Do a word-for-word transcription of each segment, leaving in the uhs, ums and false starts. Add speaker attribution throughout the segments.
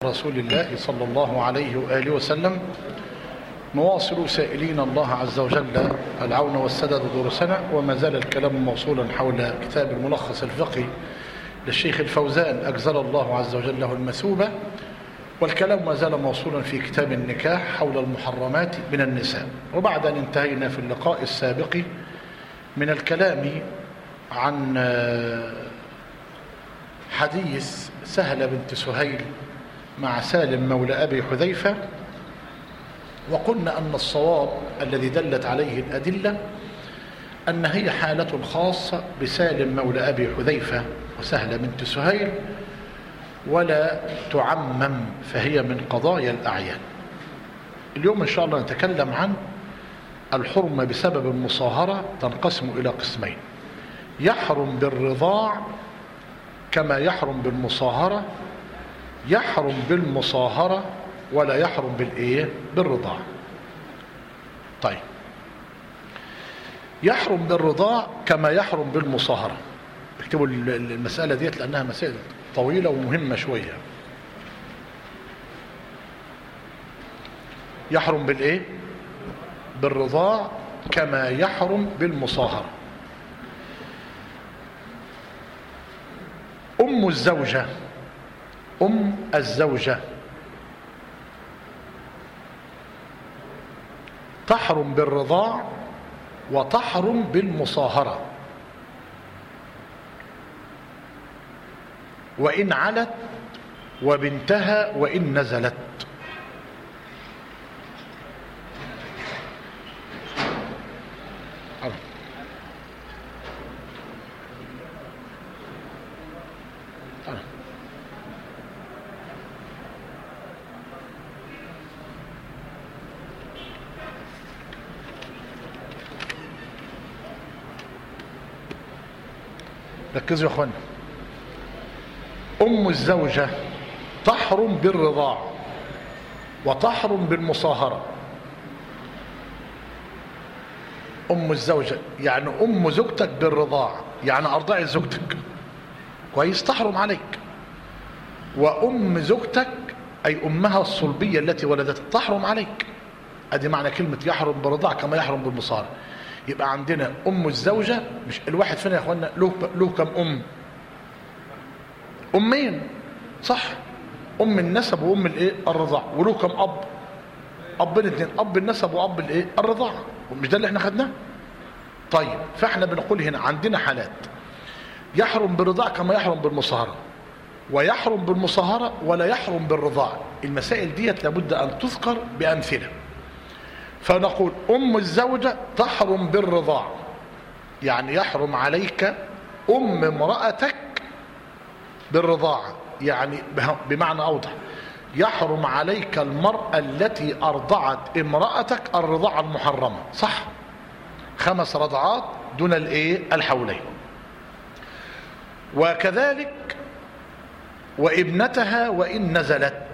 Speaker 1: رسول الله صلى الله عليه وآله وسلم. نواصل سائلين الله عز وجل العون والسداد دروسنا، وما زال الكلام موصولا حول كتاب الملخص الفقهي للشيخ الفوزان أجزل الله عز وجل له المثوبة، والكلام ما زال موصولا في كتاب النكاح حول المحرمات من النساء. وبعد أن انتهينا في اللقاء السابق من الكلام عن حديث سهلة بنت سهيل مع سالم مولى أبي حذيفة، وقلنا أن الصواب الذي دلت عليه الأدلة أن هي حالة خاصة بسالم مولى أبي حذيفة وسهلة بنت سهيل، ولا تعمم، فهي من قضايا الأعيان. اليوم إن شاء الله نتكلم عن الحرمة بسبب المصاهرة، تنقسم إلى قسمين: يحرم بالرضاع كما يحرم بالمصاهرة، يحرم بالمصاهرة ولا يحرم بالإيه؟ بالرضاع. طيب، يحرم بالرضاع كما يحرم بالمصاهرة. اكتبوا المسألة ديت لأنها مسائل طويلة ومهمة شوية. يحرم بالإيه؟ بالرضاع كما يحرم بالمصاهرة. أم الزوجة أم الزوجة تحرم بالرضاع وتحرم بالمصاهرة، وإن علت، وبنتها وإن نزلت. ركزوا يا اخوانا. أم الزوجة تحرم بالرضاع وتحرم بالمصاهرة. أم الزوجة يعني أم زوجتك بالرضاع، يعني أرضعي زوجتك كويس، تحرم عليك. وأم زوجتك أي أمها الصلبية التي ولدتك تحرم عليك. أدي معنى كلمة يحرم بالرضاع كما يحرم بالمصاهرة. يبقى عندنا أم الزوجة، مش الواحد فينا يا اخوانا له له كم أم؟ أمين، صح؟ أم النسب وأم الإيه؟ الرضاع. وله كم أب؟ أبين اتنين، أب النسب وأب الإيه؟ الرضاع. مش ده اللي احنا خدناه؟ طيب، فاحنا بنقول هنا عندنا حالات: يحرم بالرضاع كما يحرم بالمصاهرة، ويحرم بالمصاهرة ولا يحرم بالرضاع. المسائل ديت لابد أن تذكر بأمثلة. فنقول أم الزوجة تحرم بالرضاع، يعني يحرم عليك أم امرأتك بالرضاعة، يعني بمعنى أوضح يحرم عليك المرأة التي أرضعت امرأتك الرضاعة المحرمة، صح؟ خمس رضعات دون الإيه؟ الحولين. وكذلك وابنتها وإن نزلت.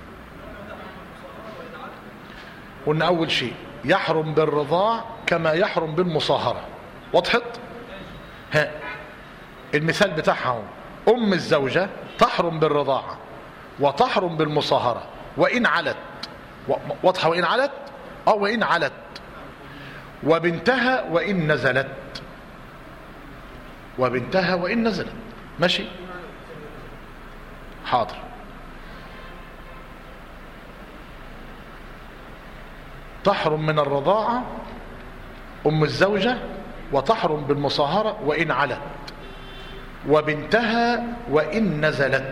Speaker 1: قلنا أول شيء يحرم بالرضاع كما يحرم بالمصاهرة. وضحت؟ ها، المثال بتاعها: أم الزوجة تحرم بالرضاعة وتحرم بالمصاهرة وإن علت. واضحة؟ وإن علت أو وإن علت. وبنتها وإن نزلت. وبنتها وإن نزلت. ماشي؟ حاضر. تحرم من الرضاعة أم الزوجة، وتحرم بالمصاهرة وإن علت. وبنتها وإن نزلت.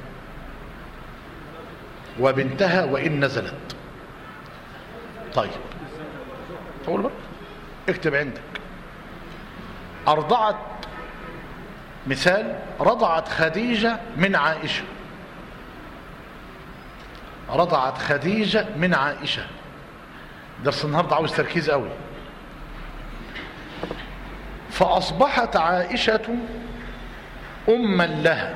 Speaker 1: وبنتها وإن نزلت. طيب، أقول بقى اكتب عندك: أرضعت، مثال: رضعت خديجة من عائشة. رضعت خديجة من عائشة. درس النهارده عاوز تركيز قوي. فأصبحت عائشة أما لها.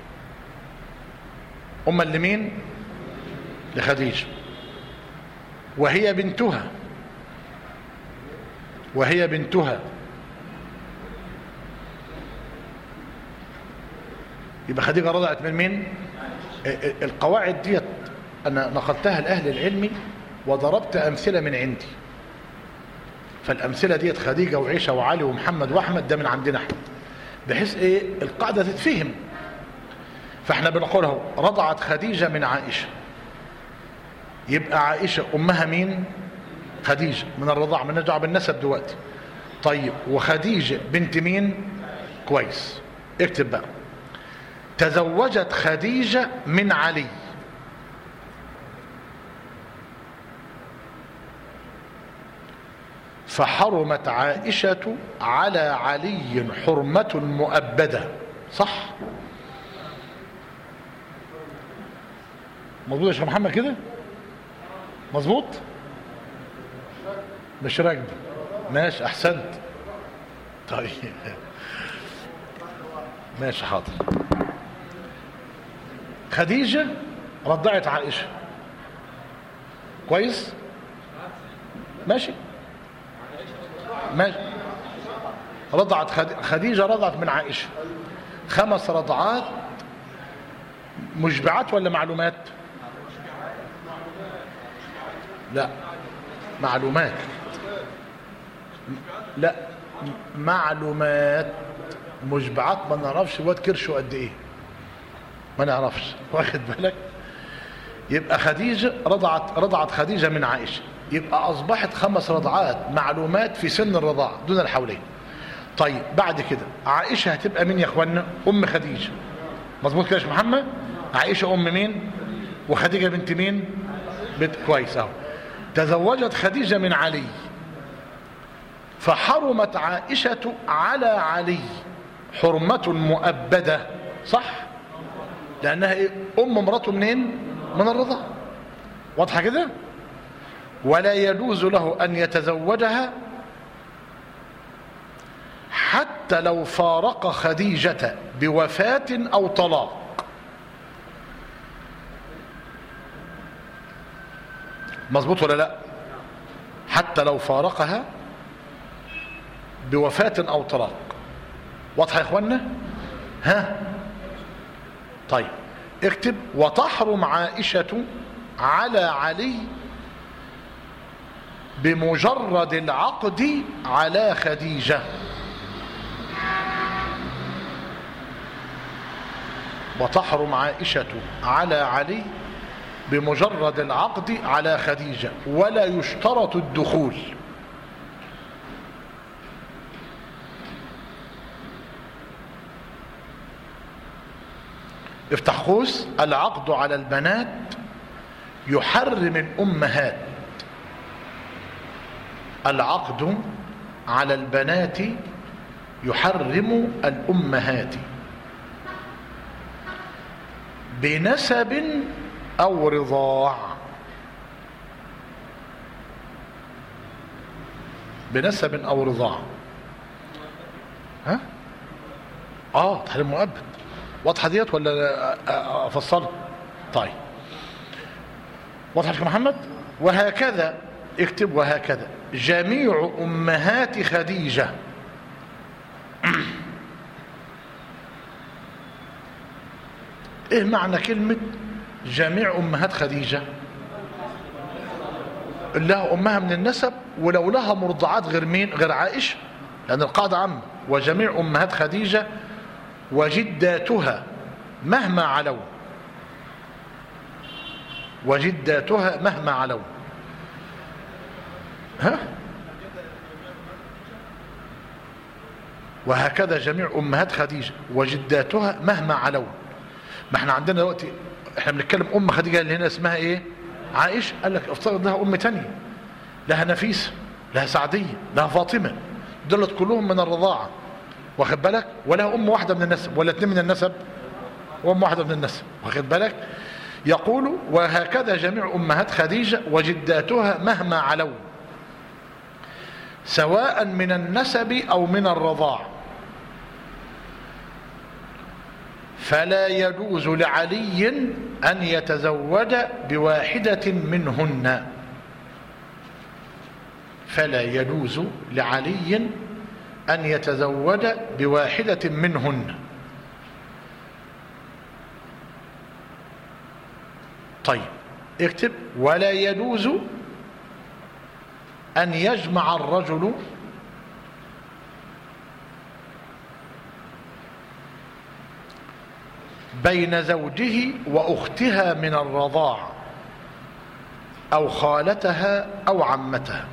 Speaker 1: أما لمين؟ لخديجة. وهي بنتها وهي بنتها
Speaker 2: يبقى خديجة رضعت من مين؟
Speaker 1: القواعد ديت أنا نقلتها لأهل العلم وضربت أمثلة من عندي. فالأمثلة ديت خديجة وعيشة وعلي ومحمد وأحمد ده من عندنا احنا، بحيث إيه القاعدة تتفهم. فاحنا بنقولها رضعت خديجة من عائشة، يبقى عائشة أمها مين؟ خديجة من الرضاعة، من نرجع بالنسب دلوقتي. طيب وخديجة بنت مين؟ كويس، اكتب بقى تزوجت خديجة من علي. فحرمت عائشة على علي حرمة مؤبدة. صح؟ مظبوط يا شيخ محمد كده؟ مظبوط؟ مش راكب. ماشي احسنت. طيب ماشي حاضر. خديجة رضعت عائشة، كويس؟ ماشي ماشي. رضعت خديجة رضعت من عائشة خمس رضعات مشبعات ولا معلومات؟ لا معلومات. لا معلومات. مشبعات ما نعرفش الواد كرشه قد ايه، ما نعرفش، واخد بالك؟ يبقى خديجة رضعت رضعت خديجة من عائشة، يبقى أصبحت خمس رضعات معلومات في سن الرضاعة دون الحولين. طيب بعد كده عائشة هتبقى مين يا اخوانا؟ أم خديجة. مظبوط كده يا شيخ محمد؟ عائشة أم مين؟ وخديجة بنت مين؟ بنت كويس أهو. تزوجت خديجة من علي، فحرمت عائشة على علي حرمة مؤبدة. صح؟ لأنها إيه؟ أم امرته منين؟ من الرضاعة. واضحة كده؟ ولا يجوز له أن يتزوجها حتى لو فارق خديجة بوفاة أو طلاق. مظبوط ولا لا؟ حتى لو فارقها بوفاة أو طلاق. واضحة يا إخوانا؟ ها؟ طيب اكتب وتحرم عائشة على علي بمجرد العقد على خديجة. وتحرم عائشة على علي بمجرد العقد على خديجة ولا يشترط الدخول. افتح قوس. العقد على البنات يحرم الأمهات. العقد على البنات يحرم الأمهات بنسب أو رضاع. بنسب أو رضاع. ها؟ آه تحريم مؤبد. واضحة ديت ولا أفصلها؟ طيب واضحة يا شيخ محمد؟ وهكذا اكتب وهكذا جميع أمهات خديجة ايه معنى كلمة جميع أمهات خديجة؟ لها أمها من النسب ولو لها مرضعات غير مين؟ غير عائشة، لأن القاعدة عامة. وجميع أمهات خديجة وجداتها مهما علوا. وجداتها مهما علوا. ها؟ وهكذا جميع أمهات خديجة وجداتها مهما علوا. ما احنا عندنا دلوقتي احنا بنتكلم أم خديجة اللي هنا اسمها ايه؟ عائشة. قال لك افترض لها أم تانية، لها نفيسة، لها سعدية، لها فاطمة، دولت كلهم من الرضاعة، واخد بالك؟ ولا أم واحدة من النسب ولا اتنين من النسب، وأم واحدة من النسب، واخد بالك؟ يقول وهكذا جميع أمهات خديجة وجداتها مهما علوا سواء من النسب أو من الرضاع. فلا يجوز لعلي أن يتزوج بواحدة منهن. فلا يجوز لعلي أن يتزوج بواحدة منهن. طيب اكتب: ولا يجوز أن يجمع الرجل بين زوجه وأختها من الرضاع أو خالتها أو عمتها.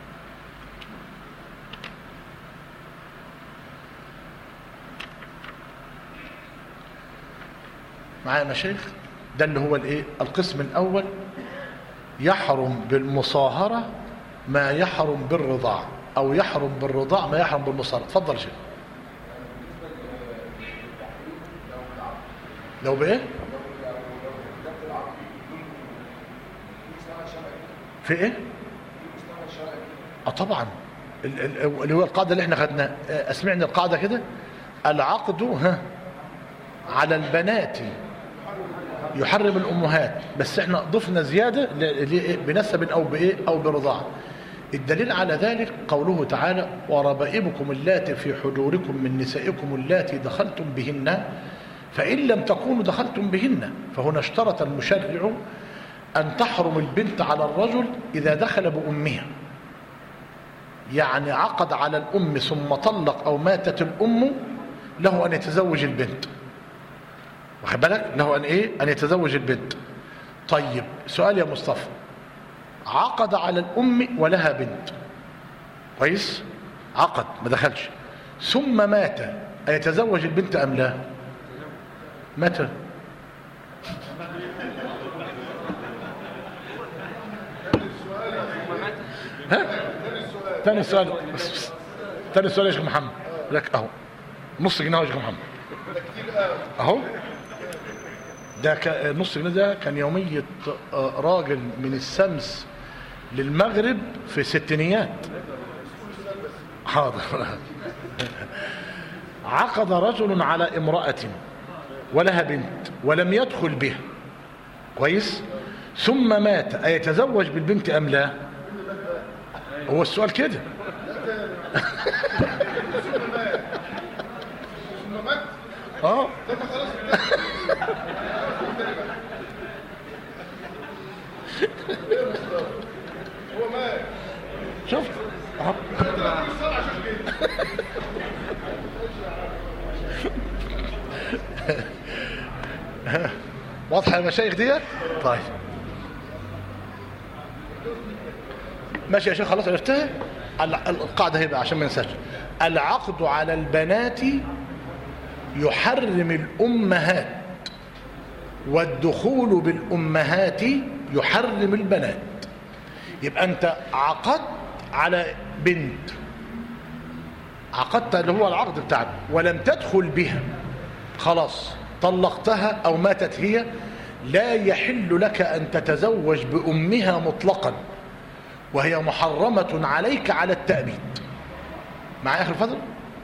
Speaker 1: معايا يا مشايخ؟ ده اللي هو الايه؟ القسم الأول. يحرم بالمصاهرة ما يحرم بالرضاع، أو يحرم بالرضاع ما يحرم بالمصاهرة. اتفضل يا شيخ. لو بايه؟ في ايه؟ اه طبعا، اللي هو القاعده اللي احنا خدناها. اسمعني القاعده كده: العقد ها على البنات يحرم الامهات، بس احنا ضفنا زياده بنسب او بايه او برضاعه. الدليل على ذلك قوله تعالى: وربائبكم اللاتي في حجوركم من نسائكم اللاتي دخلتم بهن فإن لم تكونوا دخلتم بهن. فهنا اشترط المشرع أن تحرم البنت على الرجل إذا دخل بأمها، يعني عقد على الأم ثم طلق أو ماتت الأم، له أن يتزوج البنت. واخد بالك؟ له أن إيه؟ أن يتزوج البنت. طيب سؤال يا مصطفى: عقد على الأم ولها بنت، كويس؟ عقد ما دخلش، ثم مات، أيتزوج البنت أم لا؟ متى؟ ها؟ ثاني سؤال بس. ثاني سؤال يا شيخ محمد. لك اهو نص جنيه يا شيخ محمد اهو. ده ك... نص جنيه ده كان يومية راجل من السمس للمغرب في الستينيات. حاضر. عقد رجل على امرأة ولها بنت ولم يدخل بها، كويس؟ ثم مات، أيتزوج بالبنت أم لا؟ هو السؤال كده. اه شفت؟ واضحة يا مشايخ دي؟ طيب ماشي يا شيخ، خلاص عرفتها. القاعدة هيبقى عشان ما ننساش: العقد على البنات يحرم الأمهات، والدخول بالأمهات يحرم البنات. يبقى أنت عقدت على بنت، عقدت اللي هو العقد بتاعك، ولم تدخل بها، خلاص طلقتها أو ماتت هي، لا يحل لك أن تتزوج بأمها مطلقا، وهي محرمة عليك على التأبيد. مع آخر فضل؟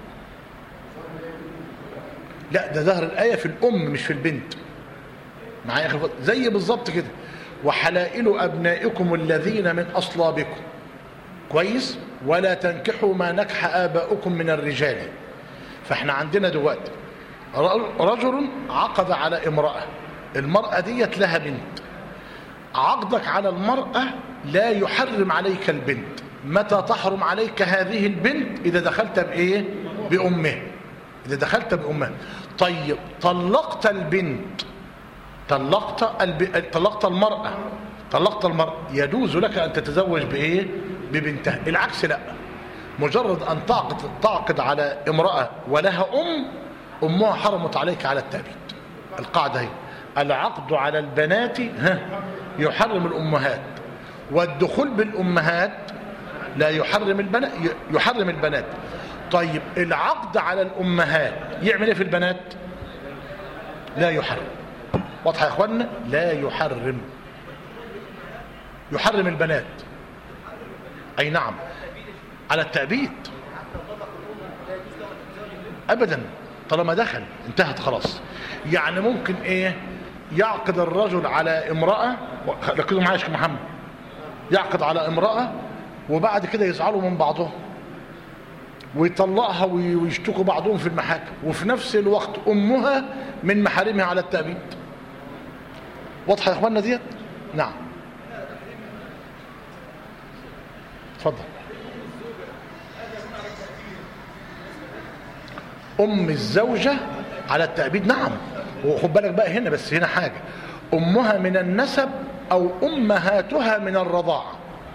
Speaker 1: لا، ده ظهر الآية في الأم مش في البنت. مع آخر فضل زي بالظبط كده: وحلائل أبنائكم الذين من أصلابكم، كويس؟ ولا تنكحوا ما نكح آباؤكم من الرجال. فاحنا عندنا دلوقتي رجل عقد على امرأة، المرأة ديت لها بنت، عقدك على المرأة لا يحرم عليك البنت. متى تحرم عليك هذه البنت؟ إذا دخلت بإيه؟ بأمها. إذا دخلت بأمها. طيب طلقت البنت، طلقت الب... طلقت المرأة، طلقت المرأة، يجوز لك أن تتزوج بإيه؟ ببنتها. العكس لا، مجرد أن تعقد, تعقد على امرأة ولها أم، أمها حرمت عليك على التأبيد. القاعدة هي: العقد على البنات ها يحرم الأمهات، والدخول بالأمهات لا يحرم البنات، يحرم البنات. طيب العقد على الأمهات يعمل ايه في البنات؟ لا يحرم. واضحة يا اخوانا؟ لا يحرم، يحرم البنات. اي نعم، على التأبيد ابدا، طالما دخل انتهت خلاص. يعني ممكن ايه؟ يعقد الرجل على امرأة، ركزوا معايا يا شيخ محمد، يعقد على امرأة وبعد كده يزعلوا من بعضهم ويطلقها ويشتكوا بعضهم في المحاكم، وفي نفس الوقت امها من محارمها على التأبيد. واضحة يا اخواننا ديت؟ نعم اتفضل. ام الزوجة على التأبيد، نعم. وخد بالك بقى هنا، بس هنا حاجة، امها من النسب او امهاتها من الرضاعة.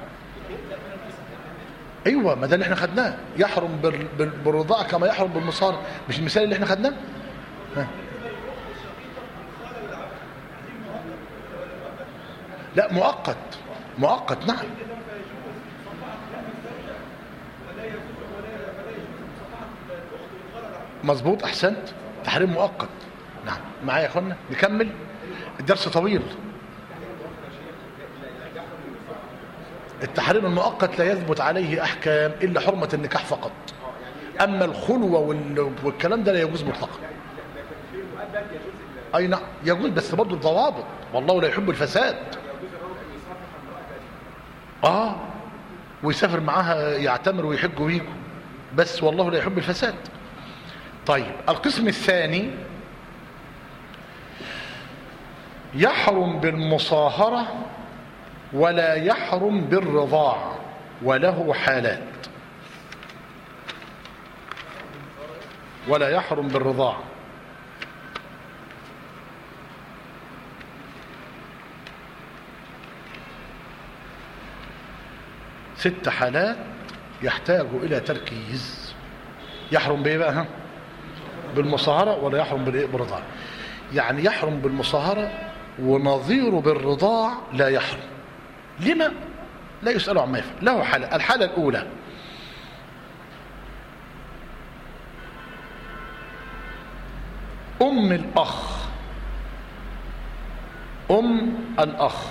Speaker 1: ايوه، ما ده اللي احنا خدناه، يحرم بالرضاعة كما يحرم بالمصهرة، مش المثال اللي احنا خدناه؟ ها. لا مؤقت، مؤقت نعم. مظبوط، احسنت، تحريم مؤقت نعم. معايا يا اخوانا؟ نكمل، الدرس طويل. التحريم المؤقت لا يثبت عليه احكام الا حرمة النكاح فقط، اما الخلوة والكلام ده لا يجوز مطلقا. اي نعم يجوز، بس برضه الضوابط، والله لا يحب الفساد. اه ويسافر معاها يعتمر ويحج ويجوا، بس والله لا يحب الفساد. طيب القسم الثاني، يحرم بالمصاهرة ولا يحرم بالرضاع، وله حالات. ولا يحرم بالرضاع، ست حالات يحتاج إلى تركيز. يحرم بإيه بقى؟ ها؟ بالمصاهرة ولا يحرم بالرضاع. يعني يحرم بالمصاهرة ونظيره بالرضاع لا يحرم. لما؟ لا يسأل عما يفعل. له حالة. الحالة الأولى، أم الأخ، أم الأخ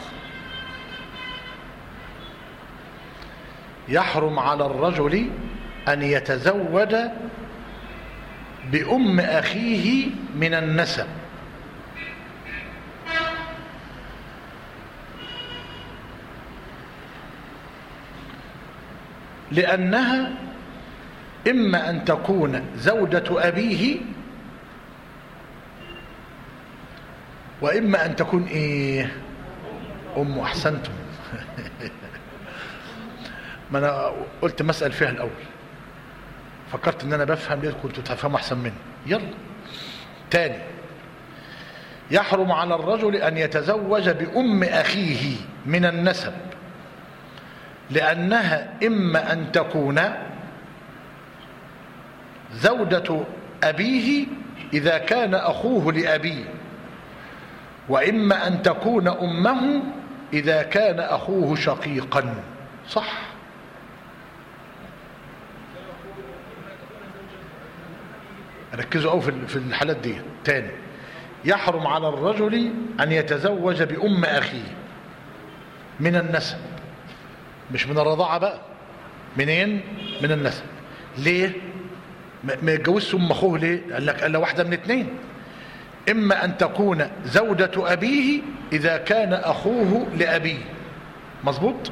Speaker 1: يحرم على الرجل أن يتزوج بأم أخيه من النسب، لأنها إما أن تكون زوجة أبيه، وإما أن تكون إيه؟ أم. أحسنتم. ما أنا قلت مسأل فيها الأول، فكرت إن أنا بفهم، ليه كنتوا تفهموا أحسن مني. يلا تاني، يحرم على الرجل أن يتزوج بأم أخيه من النسب، لأنها إما أن تكون زوجة أبيه إذا كان أخوه لأبيه، وإما أن تكون أمه إذا كان أخوه شقيقا. صح؟ ركزوا أو في الحالات دي. تاني، يحرم على الرجل أن يتزوج بأم أخيه من النسب، مش من الرضاعة بقى. منين؟ من النسب. ليه؟ ما يتجوزش أم أخوه ليه؟ قال لك إلا واحدة من اتنين، إما أن تكون زوجة أبيه إذا كان أخوه لأبيه. مظبوط؟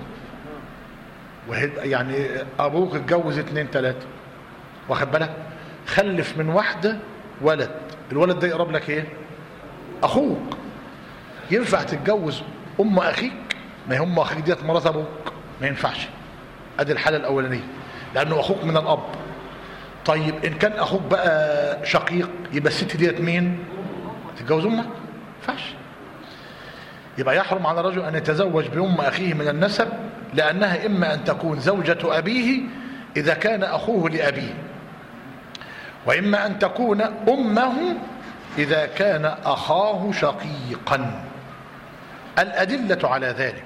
Speaker 1: يعني أبوك اتجوز اتنين تلاتة، واخد بالك؟ خلف من واحدة ولد، الولد ده يقرب لك ايه؟ أخوك. ينفع تتجوز أم أخيك؟ ما هي أم أخيك ديت مرات أبوك، ما ينفعش. أدي الحالة الأولانية، لأنه أخوك من الأب. طيب إن كان أخوك بقى شقيق، يبقى الست ديت مين؟ تتجوز أمك؟ ما ينفعش. يبقى يحرم على الرجل أن يتزوج بأم أخيه من النسب، لأنها إما أن تكون زوجة أبيه إذا كان أخوه لأبيه، وإما أن تكون أمه إذا كان أخاه شقيقا. الأدلة على ذلك،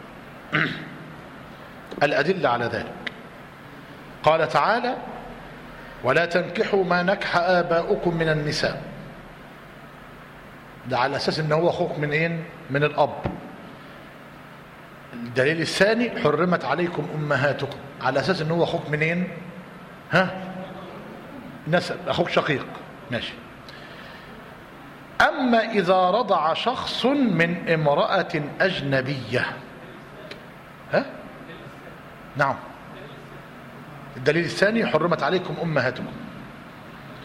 Speaker 1: الأدلة على ذلك قال تعالى: ولا تنكحوا ما نكح آباؤكم من النساء. ده على أساس أنه هو أخوك من إيه؟ من الأب. الدليل الثاني: حرمت عليكم أمهاتكم، على أساس أنه هو أخوك منين؟ ها؟ نسب، أخوك شقيق. ماشي. أما إذا رضع شخص من امرأة أجنبية، ها؟ نعم. الدليل الثاني: حرمت عليكم أمهاتكم.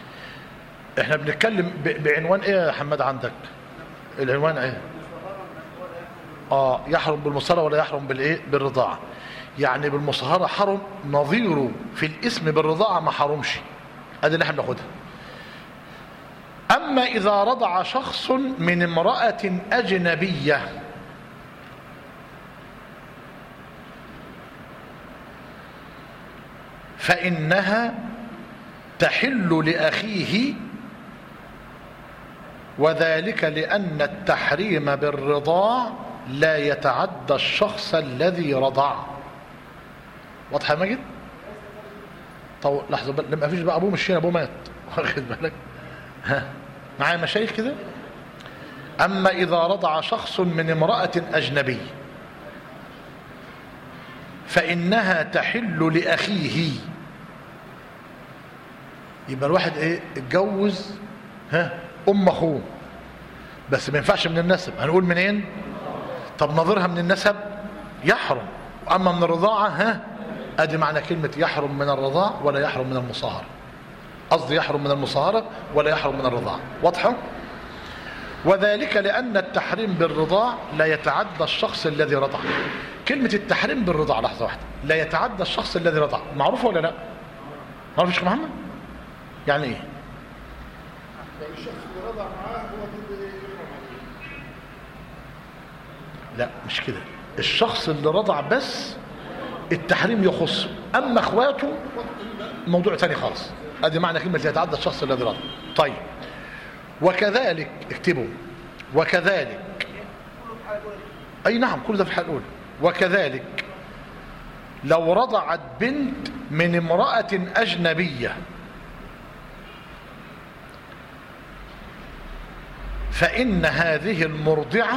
Speaker 1: احنا بنتكلم بعنوان ايه يا حماد عندك؟ العنوان ايه؟ اه يحرم بالمصاهرة ولا يحرم بالايه بالرضاعة. يعني بالمصاهرة حرم، نظيره في الاسم بالرضاعة ما حرمش. ادي اللي احنا بناخدها. اما اذا رضع شخص من امرأة اجنبية فانها تحل لاخيه، وذلك لان التحريم بالرضاع لا يتعدى الشخص الذي رضع. واضح يا ماجد؟ طب لحظه بقى، ما فيش بقى ابوه مش هنا، ابوه مات. واخد بالك؟ ها معايا مشايخ كده. اما اذا رضع شخص من امرأة اجنبي فانها تحل لاخيه. يبقى الواحد ايه اتجوز ها ام اخوه، بس ما ينفعش من النسب. هنقول منين؟ طب نظيرها من النسب يحرم. اما من الرضاعه ها ادي معنى كلمه يحرم من الرضاع ولا يحرم من المصاهره. قصدي يحرم من المصاهره ولا يحرم من الرضاعه. واضحه؟ وذلك لان التحريم بالرضاع لا يتعدى الشخص الذي رضع. كلمه التحريم بالرضاع لحظه واحده، لا يتعدى الشخص الذي رضع، معروفه ولا لا؟ معروف يا شيخ محمد؟ يعني ايه؟
Speaker 2: الشخص اللي رضع معاه هو اللي يحرم عليه.
Speaker 1: لا مش كده، الشخص اللي رضع بس التحريم يخصه، اما اخواته موضوع ثاني خالص. ادي معنى كلمه لا يتعدى الشخص الذي رضع. طيب وكذلك اكتبوا، وكذلك اي نعم كل ده في الحاله الاولى. وكذلك لو رضعت بنت من امراه اجنبيه فإن هذه المرضعة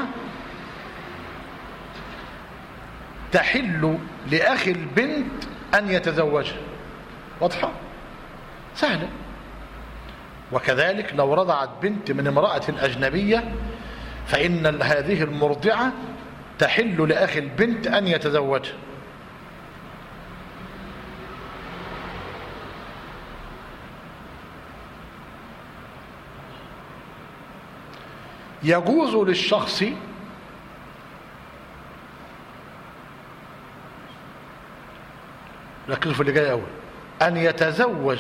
Speaker 1: تحل لأخي البنت أن يتزوجها. واضحة؟ سهلة. وكذلك لو رضعت بنت من امرأة أجنبية فإن هذه المرضعة تحل لأخي البنت أن يتزوجها. يجوز للشخص ركزوا في اللي جاي أول أن يتزوج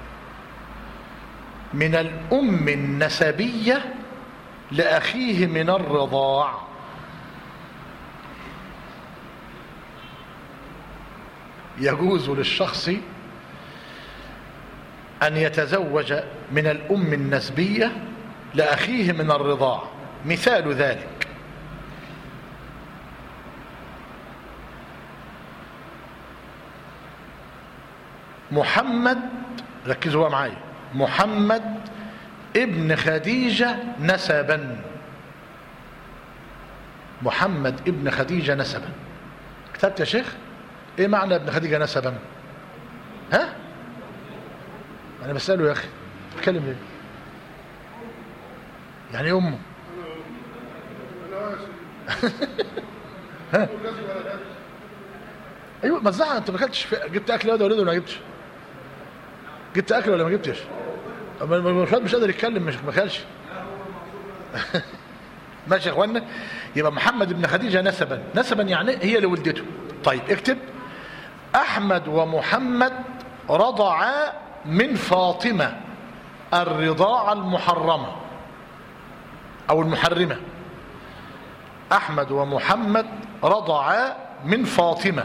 Speaker 1: من الأم النسبية لأخيه من الرضاع. يجوز للشخص أن يتزوج من الأم النسبية لأخيه من الرضاع. مثال ذلك محمد، ركزوا معايا، محمد ابن خديجة نسبا. محمد ابن خديجة نسبا. كتبت يا شيخ؟ ايه معنى ابن خديجة نسبا؟ ها؟ انا بسأله يا اخي اتكلم ليه؟ يعني ايه امه؟ ها؟ ايوه ما تزعل، انت ما اكلتش، جبت اكل يا ولد ولا ما جبتش؟ جبت اكل ولا ما جبتش؟ مش قادر يتكلم، مش ما اكلش. ماشي يا اخوانا. يبقى محمد بن خديجه نسبا، نسبا يعني هي اللي ولدته. طيب اكتب احمد ومحمد رضعا من فاطمه الرضاعه المحرمه او المحرمه. احمد ومحمد رضعا من فاطمه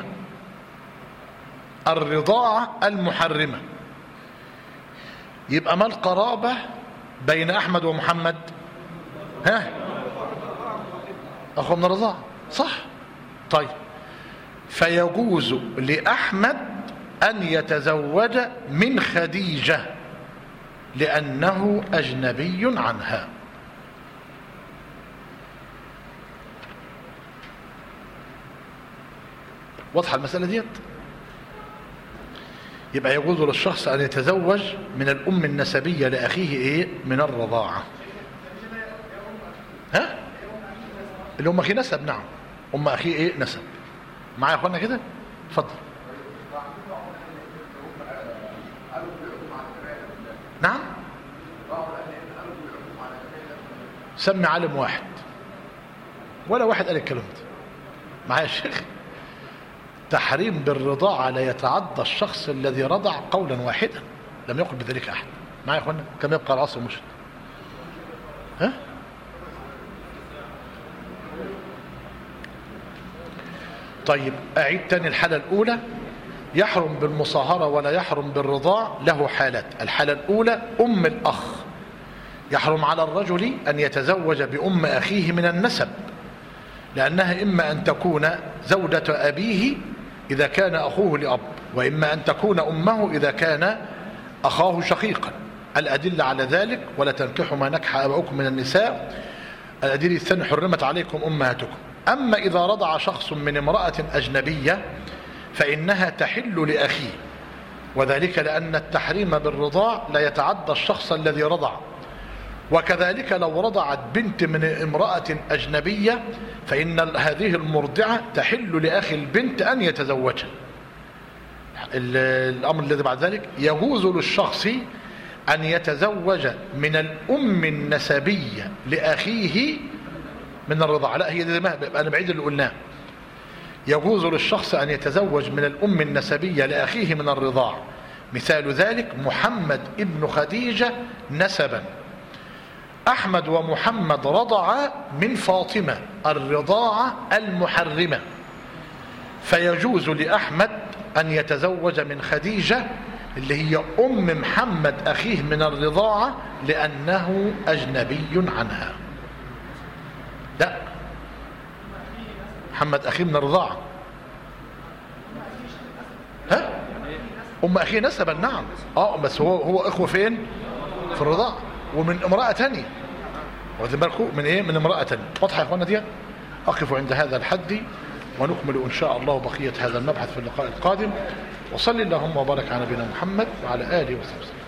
Speaker 1: الرضاعه المحرمه. يبقى ما القرابه بين احمد ومحمد؟ ها؟ اخو من الرضاعه، صح؟ طيب فيجوز لاحمد ان يتزوج من خديجه لانه اجنبي عنها. واضحه المساله ديت؟ يبقى يجوز للشخص ان يتزوج من الام النسبيه لاخيه ايه من الرضاعه. ها؟ اللي ام اخيه نسب، نعم ام اخيه ايه نسب. معايا يا اخوانا كده؟ اتفضل. نعم سمي عالم واحد، ولا واحد قال الكلام ده. معايا يا شيخ؟ تحريم بالرضاعة لا يتعدى الشخص الذي رضع قولا واحدا، لم يقل بذلك أحد. معايا يا اخوانا؟ كم يبقى العصر المشهد؟ ها؟ طيب أعيد تاني الحالة الأولى. يحرم بالمصاهرة ولا يحرم بالرضاع له حالات. الحالة الأولى أم الأخ، يحرم على الرجل أن يتزوج بأم أخيه من النسب، لأنها إما أن تكون زوجة أبيه إذا كان أخوه لأب، وإما أن تكون أمه إذا كان أخاه شقيقا. الأدلة على ذلك: ولا تنكحوا ما نكح آباؤكم من النساء. الأدلة الثانية: حرمت عليكم أمهاتكم. أما إذا رضع شخص من امرأة أجنبية فإنها تحل لأخيه، وذلك لأن التحريم بالرضاع لا يتعدى الشخص الذي رضع. وكذلك لو رضعت بنت من امرأة أجنبية فإن هذه المرضعة تحل لأخي البنت أن يتزوجها. الأمر الذي بعد ذلك: يجوز للشخص أن يتزوج من الأم النسبية لأخيه من الرضاعة. لا، هي دي ما أنا بعيد اللي قلناه. يجوز للشخص أن يتزوج من الأم النسبية لأخيه من الرضاعة. مثال ذلك محمد ابن خديجة نسبا. أحمد ومحمد رضعا من فاطمة الرضاعة المحرمة، فيجوز لأحمد أن يتزوج من خديجة اللي هي أم محمد أخيه من الرضاعة لأنه أجنبي عنها. لا، محمد أخيه من الرضاعة. ها؟ أم أخيه نسبا، نعم. اه بس هو هو إخوة فين؟ في الرضاعة، ومن امرأة تانية. واخدين بالكم من إيه؟ من امرأة تانية. واضحة يا إخوانا دي؟ أقف عند هذا الحد ونكمل إن شاء الله بقية هذا المبحث في اللقاء القادم. وصلي اللهم وبارك على نبينا محمد وعلى آله وصحبه وسلم.